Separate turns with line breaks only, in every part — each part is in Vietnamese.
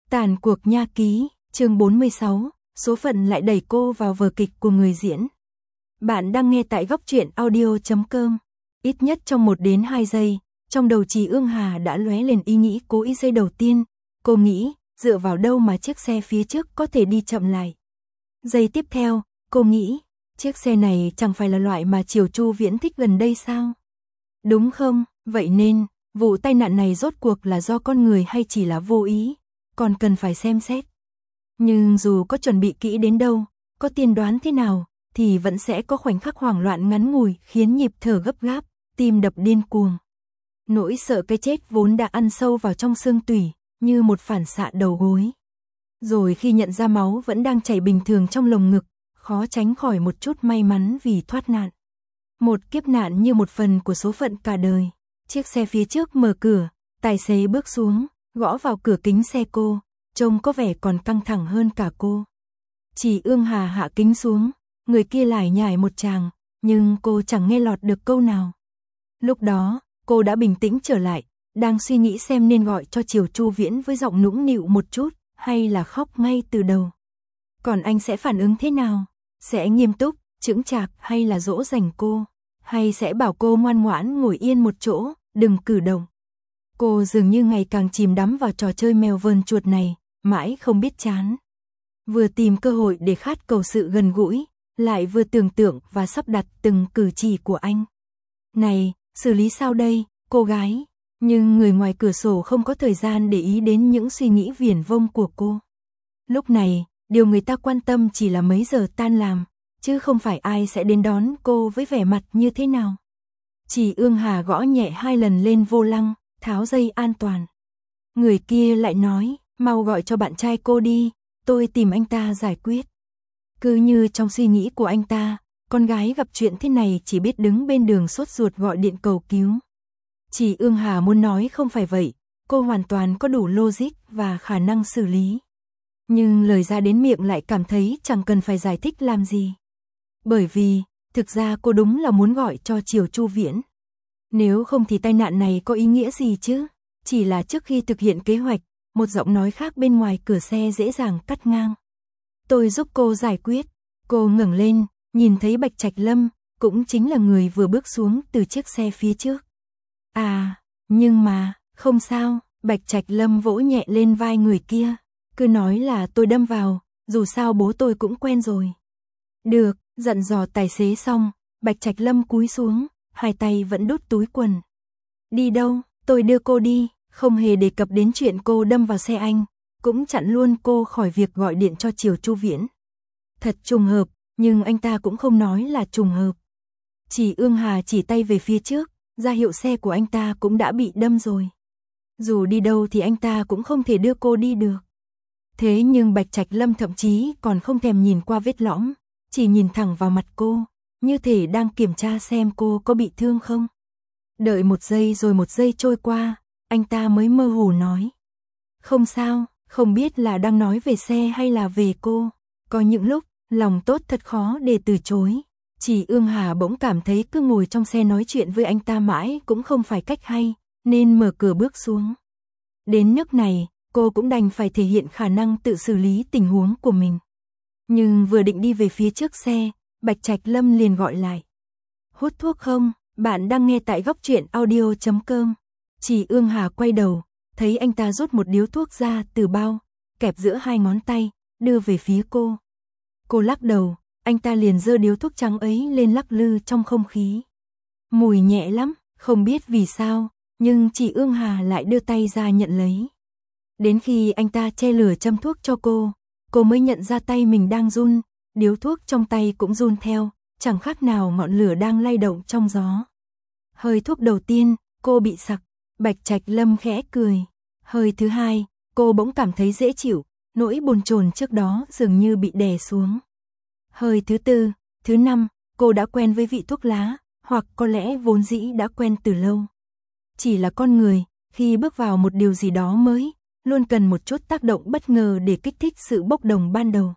Tàn cuộc nha ký, chương 46, số phận lại đẩy cô vào vở kịch của người diễn. Bạn đang nghe tại góc truyện audio.com. Ít nhất trong 1 đến 2 giây, trong đầu Trì Ương Hà đã lóe lên ý nghĩ cố ý giây đầu tiên. Cô nghĩ, dựa vào đâu mà chiếc xe phía trước có thể đi chậm lại. Giây tiếp theo, cô nghĩ, chiếc xe này chẳng phải là loại mà Triều Chu Viễn thích gần đây sao? Đúng không? Vậy nên, vụ tai nạn này rốt cuộc là do con người hay chỉ là vô ý? Còn cần phải xem xét. Nhưng dù có chuẩn bị kỹ đến đâu, có tiên đoán thế nào, thì vẫn sẽ có khoảnh khắc hoảng loạn ngắn ngủi khiến nhịp thở gấp gáp, tim đập điên cuồng. Nỗi sợ cái chết vốn đã ăn sâu vào trong xương tủy, như một phản xạ đầu gối. Rồi khi nhận ra máu vẫn đang chảy bình thường trong lồng ngực, khó tránh khỏi một chút may mắn vì thoát nạn. Một kiếp nạn như một phần của số phận cả đời. Chiếc xe phía trước mở cửa, tài xế bước xuống, gõ vào cửa kính xe cô, trông có vẻ còn căng thẳng hơn cả cô. Trì Ương Hà hạ kính xuống, người kia lải nhải một tràng, nhưng cô chẳng nghe lọt được câu nào. Lúc đó, cô đã bình tĩnh trở lại, đang suy nghĩ xem nên gọi cho Triều Chu Viễn với giọng nũng nịu một chút, hay là khóc ngay từ đầu. Còn anh sẽ phản ứng thế nào? Sẽ nghiêm túc, chững chạc hay là dỗ dành cô? Hay sẽ bảo cô ngoan ngoãn ngồi yên một chỗ, đừng cử động? Cô dường như ngày càng chìm đắm vào trò chơi mèo vờn chuột này, mãi không biết chán. Vừa tìm cơ hội để khát cầu sự gần gũi, lại vừa tưởng tượng và sắp đặt từng cử chỉ của anh. Này, xử lý sao đây, cô gái? Nhưng người ngoài cửa sổ không có thời gian để ý đến những suy nghĩ viển vông của cô. Lúc này, điều người ta quan tâm chỉ là mấy giờ tan làm, chứ không phải ai sẽ đến đón cô với vẻ mặt như thế nào. Trì Ương Hà gõ nhẹ 2 lần lên vô lăng, tháo dây an toàn. Người kia lại nói, mau gọi cho bạn trai cô đi, tôi tìm anh ta giải quyết. Cứ như trong suy nghĩ của anh ta, con gái gặp chuyện thế này chỉ biết đứng bên đường sốt ruột gọi điện cầu cứu. Trì Ương Hà muốn nói không phải vậy, cô hoàn toàn có đủ logic và khả năng xử lý. Nhưng lời ra đến miệng lại cảm thấy chẳng cần phải giải thích làm gì. Bởi vì, thực ra cô đúng là muốn gọi cho Triều Chu Viễn. Nếu không thì tai nạn này có ý nghĩa gì chứ? Chỉ là trước khi thực hiện kế hoạch, một giọng nói khác bên ngoài cửa xe dễ dàng cắt ngang. Tôi giúp cô giải quyết. Cô ngẩng lên, nhìn thấy Bạch Trạch Lâm, cũng chính là người vừa bước xuống từ chiếc xe phía trước. À, nhưng mà, không sao, Bạch Trạch Lâm vỗ nhẹ lên vai người kia. Cứ nói là tôi đâm vào, dù sao bố tôi cũng quen rồi. Được, dặn dò tài xế xong, Bạch Trạch Lâm cúi xuống, 2 tay vẫn đút túi quần. Đi đâu, tôi đưa cô đi, không hề đề cập đến chuyện cô đâm vào xe anh, cũng chặn luôn cô khỏi việc gọi điện cho Triều Chu Viễn. Thật trùng hợp, nhưng anh ta cũng không nói là trùng hợp. Trì Ương Hà chỉ tay về phía trước, ra hiệu xe của anh ta cũng đã bị đâm rồi. Dù đi đâu thì anh ta cũng không thể đưa cô đi được. Thế nhưng Bạch Trạch Lâm thậm chí còn không thèm nhìn qua vết lõm, chỉ nhìn thẳng vào mặt cô, như thể đang kiểm tra xem cô có bị thương không. Đợi 1 giây rồi 1 giây trôi qua, anh ta mới mơ hồ nói. Không sao, không biết là đang nói về xe hay là về cô. Có những lúc, lòng tốt thật khó để từ chối. Trì Ương Hà bỗng cảm thấy cứ ngồi trong xe nói chuyện với anh ta mãi cũng không phải cách hay, nên mở cửa bước xuống. Đến nước này, cô cũng đành phải thể hiện khả năng tự xử lý tình huống của mình. Nhưng vừa định đi về phía trước xe, Bạch Trạch Lâm liền gọi lại. Hút thuốc không? Bạn đang nghe tại góc truyện audio.com. Trì Ương Hà quay đầu, thấy anh ta rút một điếu thuốc ra từ bao, kẹp giữa 2 ngón tay, đưa về phía cô. Cô lắc đầu, anh ta liền giơ điếu thuốc trắng ấy lên lắc lư trong không khí. Mùi nhẹ lắm, không biết vì sao, nhưng Trì Ương Hà lại đưa tay ra nhận lấy. Đến khi anh ta che lửa châm thuốc cho cô mới nhận ra tay mình đang run, điếu thuốc trong tay cũng run theo, chẳng khác nào ngọn lửa đang lay động trong gió. Hơi thuốc đầu tiên, cô bị sặc, Bạch Trạch Lâm khẽ cười. Hơi thứ 2, cô bỗng cảm thấy dễ chịu, nỗi bồn chồn trước đó dường như bị đè xuống. Hơi thứ 4, thứ 5, cô đã quen với vị thuốc lá, hoặc có lẽ vốn dĩ đã quen từ lâu. Chỉ là con người, khi bước vào một điều gì đó mới, luôn cần một chút tác động bất ngờ để kích thích sự bốc đồng ban đầu.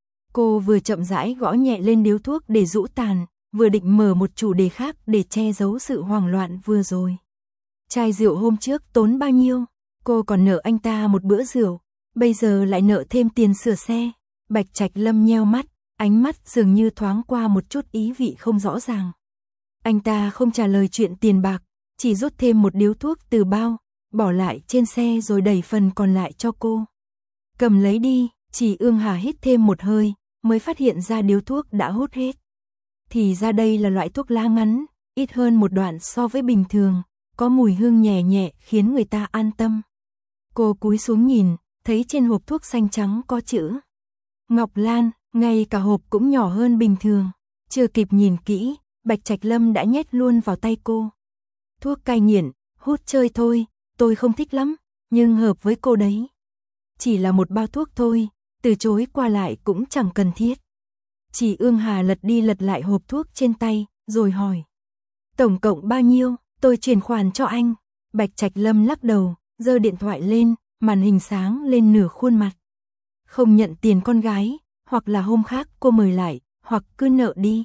Cô vừa chậm rãi gõ nhẹ lên điếu thuốc để rũ tàn, vừa định mở một chủ đề khác để che giấu sự hoảng loạn vừa rồi. Chai rượu hôm trước tốn bao nhiêu? Cô còn nợ anh ta một bữa rượu, bây giờ lại nợ thêm tiền sửa xe. Bạch Trạch Lâm nheo mắt, ánh mắt dường như thoáng qua một chút ý vị không rõ ràng. Anh ta không trả lời chuyện tiền bạc, chỉ rút thêm một điếu thuốc từ bao, bỏ lại trên xe rồi đẩy phần còn lại cho cô. Cầm lấy đi. Chỉ Ương Hà hít thêm một hơi, mới phát hiện ra điếu thuốc đã hút hết. Thì ra đây là loại thuốc lá ngắn, ít hơn một đoạn so với bình thường, có mùi hương nhẹ nhẹ khiến người ta an tâm. Cô cúi xuống nhìn, thấy trên hộp thuốc xanh trắng có chữ Ngọc Lan, ngay cả hộp cũng nhỏ hơn bình thường. Chưa kịp nhìn kỹ, Bạch Trạch Lâm đã nhét luôn vào tay cô. Thuốc cai nghiện, hút chơi thôi, tôi không thích lắm, nhưng hợp với cô đấy. Chỉ là một bao thuốc thôi, từ chối qua lại cũng chẳng cần thiết. Chỉ Ương Hà lật đi lật lại hộp thuốc trên tay, rồi hỏi. Tổng cộng bao nhiêu, tôi chuyển khoản cho anh. Bạch Trạch Lâm lắc đầu, giơ điện thoại lên, màn hình sáng lên nửa khuôn mặt. Không nhận tiền con gái, hoặc là hôm khác cô mời lại, hoặc cứ nợ đi.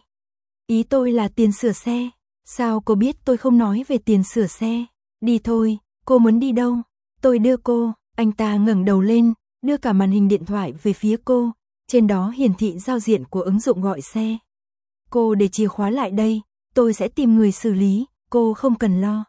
Ý tôi là tiền sửa xe. Sao cô biết tôi không nói về tiền sửa xe? Đi thôi, cô muốn đi đâu? Tôi đưa cô. Anh ta ngẩng đầu lên, đưa cả màn hình điện thoại về phía cô, trên đó hiển thị giao diện của ứng dụng gọi xe. Cô để chìa khóa lại đây, tôi sẽ tìm người xử lý, cô không cần lo.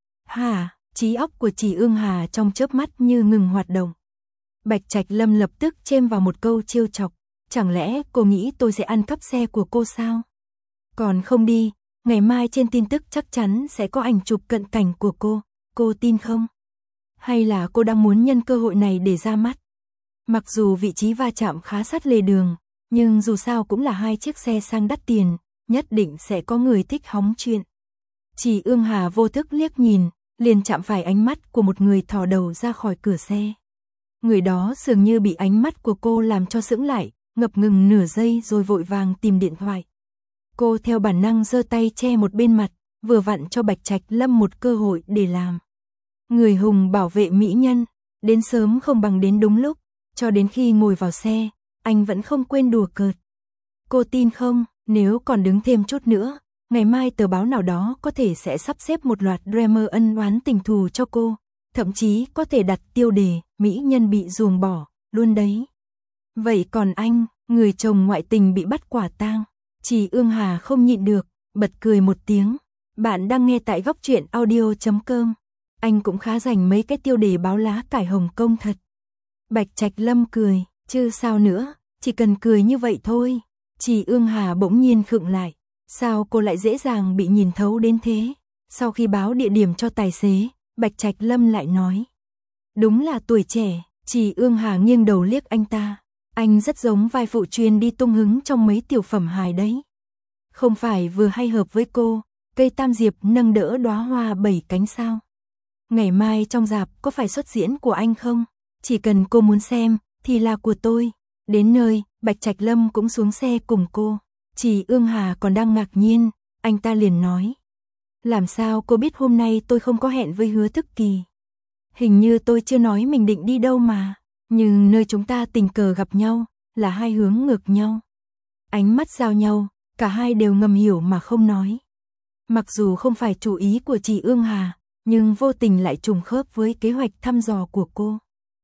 Hả? Trí óc của Chỉ Ương Hà trong chớp mắt như ngừng hoạt động. Bạch Trạch Lâm lập tức chêm vào một câu trêu chọc, chẳng lẽ cô nghĩ tôi sẽ ăn cắp xe của cô sao? Còn không đi, ngày mai trên tin tức chắc chắn sẽ có ảnh chụp cận cảnh của cô tin không? Hay là cô đang muốn nhân cơ hội này để ra mắt? Mặc dù vị trí va chạm khá sát lề đường, nhưng dù sao cũng là hai chiếc xe sang đắt tiền, nhất định sẽ có người thích hóng chuyện. Chỉ Ương Hà vô thức liếc nhìn, liền chạm phải ánh mắt của một người thò đầu ra khỏi cửa xe. Người đó dường như bị ánh mắt của cô làm cho sững lại, ngập ngừng nửa giây rồi vội vàng tìm điện thoại. Cô theo bản năng giơ tay che một bên mặt, vừa vặn cho Bạch Trạch Lâm một cơ hội để làm người hùng bảo vệ mỹ nhân, đến sớm không bằng đến đúng lúc, cho đến khi ngồi vào xe, anh vẫn không quên đùa cợt. Cô tin không, nếu còn đứng thêm chút nữa, ngày mai tờ báo nào đó có thể sẽ sắp xếp một loạt drama ân oán tình thù cho cô, thậm chí có thể đặt tiêu đề, mỹ nhân bị ruồng bỏ, luôn đấy. Vậy còn anh, người chồng ngoại tình bị bắt quả tang. Chỉ Ương Hà không nhịn được, bật cười một tiếng. Bạn đang nghe tại góc truyện audio.com. Anh cũng khá rành mấy cái tiêu đề báo lá cải Hồng Kông thật. Bạch Trạch Lâm cười, chứ sao nữa, chỉ cần cười như vậy thôi. Chỉ Ương Hà bỗng nhiên khựng lại, sao cô lại dễ dàng bị nhìn thấu đến thế? Sau khi báo địa điểm cho tài xế, Bạch Trạch Lâm lại nói. Đúng là tuổi trẻ. Chỉ Ương Hà nghiêng đầu liếc anh ta. Anh rất giống vai phụ truyền đi tung hứng trong mấy tiểu phẩm hài đấy. Không phải vừa hay hợp với cô, cây tam diệp nâng đỡ đóa hoa 7 cánh sao? Ngày mai trong rạp có phải xuất diễn của anh không? Chỉ cần cô muốn xem, thì là của tôi. Đến nơi, Bạch Trạch Lâm cũng xuống xe cùng cô. Chỉ Ương Hà còn đang ngạc nhiên, anh ta liền nói. Làm sao cô biết hôm nay tôi không có hẹn với Hứa Thức Kỳ? Hình như tôi chưa nói mình định đi đâu mà. Nhưng nơi chúng ta tình cờ gặp nhau, là hai hướng ngược nhau. Ánh mắt giao nhau, cả hai đều ngầm hiểu mà không nói. Mặc dù không phải chủ ý của chị Ương Hà, nhưng vô tình lại trùng khớp với kế hoạch thăm dò của cô.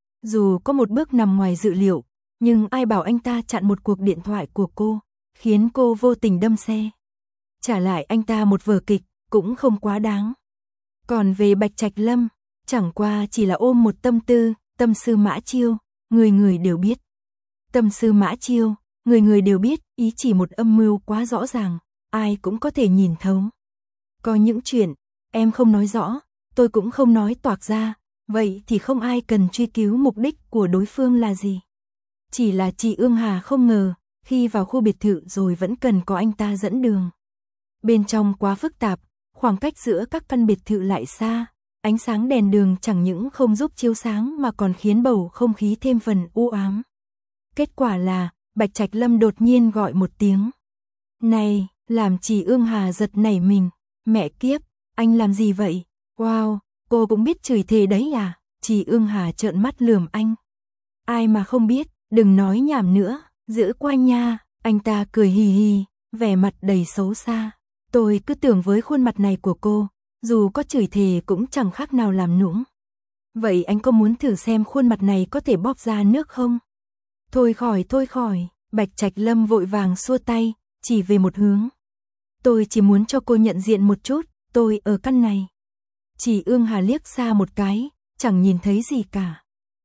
Dù có một bước nằm ngoài dự liệu, nhưng ai bảo anh ta chặn một cuộc điện thoại của cô, khiến cô vô tình đâm xe. Trả lại anh ta một vở kịch, cũng không quá đáng. Còn về Bạch Trạch Lâm, chẳng qua chỉ là ôm một tâm tư, tâm sư Mã Chiêu, người người đều biết. Tâm sư Mã Chiêu, người người đều biết, ý chỉ một âm mưu quá rõ ràng, ai cũng có thể nhìn thấu. Có những chuyện, em không nói rõ, tôi cũng không nói toạc ra, vậy thì không ai cần truy cứu mục đích của đối phương là gì. Chỉ là chị Ương Hà không ngờ, khi vào khu biệt thự rồi vẫn cần có anh ta dẫn đường. Bên trong quá phức tạp, khoảng cách giữa các căn biệt thự lại xa, ánh sáng đèn đường chẳng những không giúp chiếu sáng mà còn khiến bầu không khí thêm phần u ám. Kết quả là, Bạch Trạch Lâm đột nhiên gọi một tiếng. Này, làm chị Ương Hà giật nảy mình. Mẹ kiếp, anh làm gì vậy? Wow, cô cũng biết chửi thề đấy à? Chị Ương Hà trợn mắt lườm anh. Ai mà không biết, đừng nói nhảm nữa, giữ quanh nha. Anh ta cười hì hì, vẻ mặt đầy xấu xa. Tôi cứ tưởng với khuôn mặt này của cô, dù có chửi thề cũng chẳng khác nào làm nũng. Vậy anh có muốn thử xem khuôn mặt này có thể bóp ra nước không? Thôi khỏi, Bạch Trạch Lâm vội vàng xua tay, chỉ về một hướng. Tôi chỉ muốn cho cô nhận diện một chút, tôi ở căn này. Chỉ Ương Hà liếc xa một cái, chẳng nhìn thấy gì cả.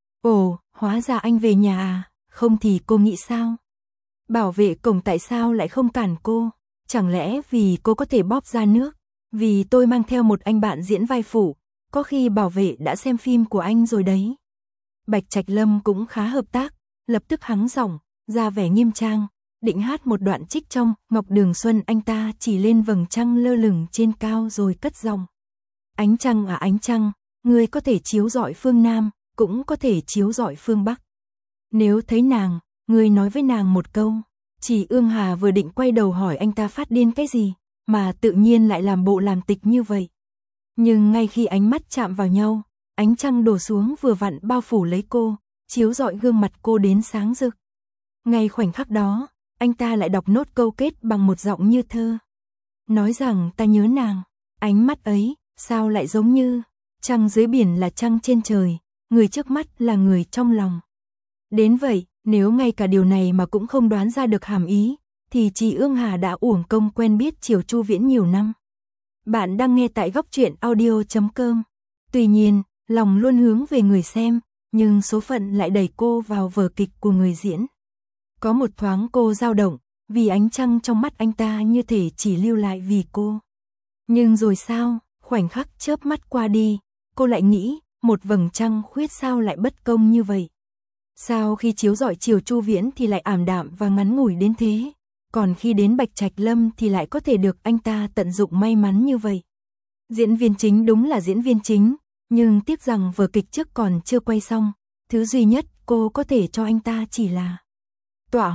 Ồ, hóa ra anh về nhà à, không thì cô nghĩ sao? Bảo vệ cổng tại sao lại không cản cô? Chẳng lẽ vì cô có thể bóp ra nước? Vì tôi mang theo một anh bạn diễn vai phụ, có khi bảo vệ đã xem phim của anh rồi đấy. Bạch Trạch Lâm cũng khá hợp tác, lập tức hắng giọng, ra vẻ nghiêm trang, định hát một đoạn trích trong Ngọc Đường Xuân. Anh ta chỉ lên vầng trăng lơ lửng trên cao rồi cất giọng. Ánh trăng à ánh trăng, ngươi có thể chiếu rọi phương Nam, cũng có thể chiếu rọi phương Bắc. Nếu thấy nàng, ngươi nói với nàng một câu. Chỉ Ương Hà vừa định quay đầu hỏi anh ta phát điên cái gì, mà tự nhiên lại làm bộ làm tịch như vậy. Nhưng ngay khi ánh mắt chạm vào nhau, ánh trăng đổ xuống vừa vặn bao phủ lấy cô, chiếu rọi gương mặt cô đến sáng rực. Ngay khoảnh khắc đó, anh ta lại đọc nốt câu kết bằng một giọng như thơ. Nói rằng ta nhớ nàng, ánh mắt ấy, sao lại giống như trăng dưới biển là trăng trên trời, người trước mắt là người trong lòng. Đến vậy, nếu ngay cả điều này mà cũng không đoán ra được hàm ý, thì chị Ương Hà đã uổng công quen biết Triều Chu Viễn nhiều năm. Bạn đang nghe tại góc truyện audio.com. Tuy nhiên, lòng luôn hướng về người xem, nhưng số phận lại đẩy cô vào vở kịch của người diễn. Có một thoáng cô dao động, vì ánh trăng trong mắt anh ta như thể chỉ lưu lại vì cô. Nhưng rồi sao, khoảnh khắc chớp mắt qua đi, cô lại nghĩ, một vầng trăng khuyết sao lại bất công như vậy. Sao khi chiếu rọi Triều Chu Viễn thì lại ảm đạm và ngắn ngủi đến thế, còn khi đến Bạch Trạch Lâm thì lại có thể được anh ta tận dụng may mắn như vậy. Diễn viên chính đúng là diễn viên chính, nhưng tiếc rằng vở kịch trước còn chưa quay xong, thứ duy nhất cô có thể cho anh ta chỉ là tỏa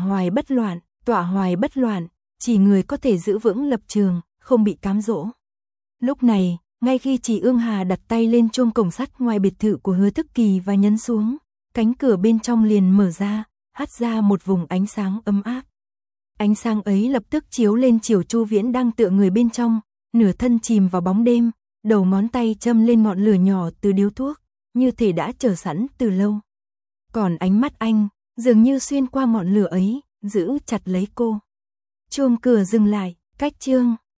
hoài bất loạn, chỉ người có thể giữ vững lập trường, không bị cám dỗ. Lúc này, ngay khi chị Ương Hà đặt tay lên chuông cổng sắt ngoài biệt thự của Hứa Thức Kỳ và nhấn xuống, cánh cửa bên trong liền mở ra, hắt ra một vùng ánh sáng ấm áp. Ánh sáng ấy lập tức chiếu lên Triều Chu Viễn đang tựa người bên trong, nửa thân chìm vào bóng đêm, đầu ngón tay châm lên ngọn lửa nhỏ từ điếu thuốc, như thể đã chờ sẵn từ lâu. Còn ánh mắt anh, dường như xuyên qua ngọn lửa ấy, giữ chặt lấy cô. Chuông cửa dừng lại, cách chương.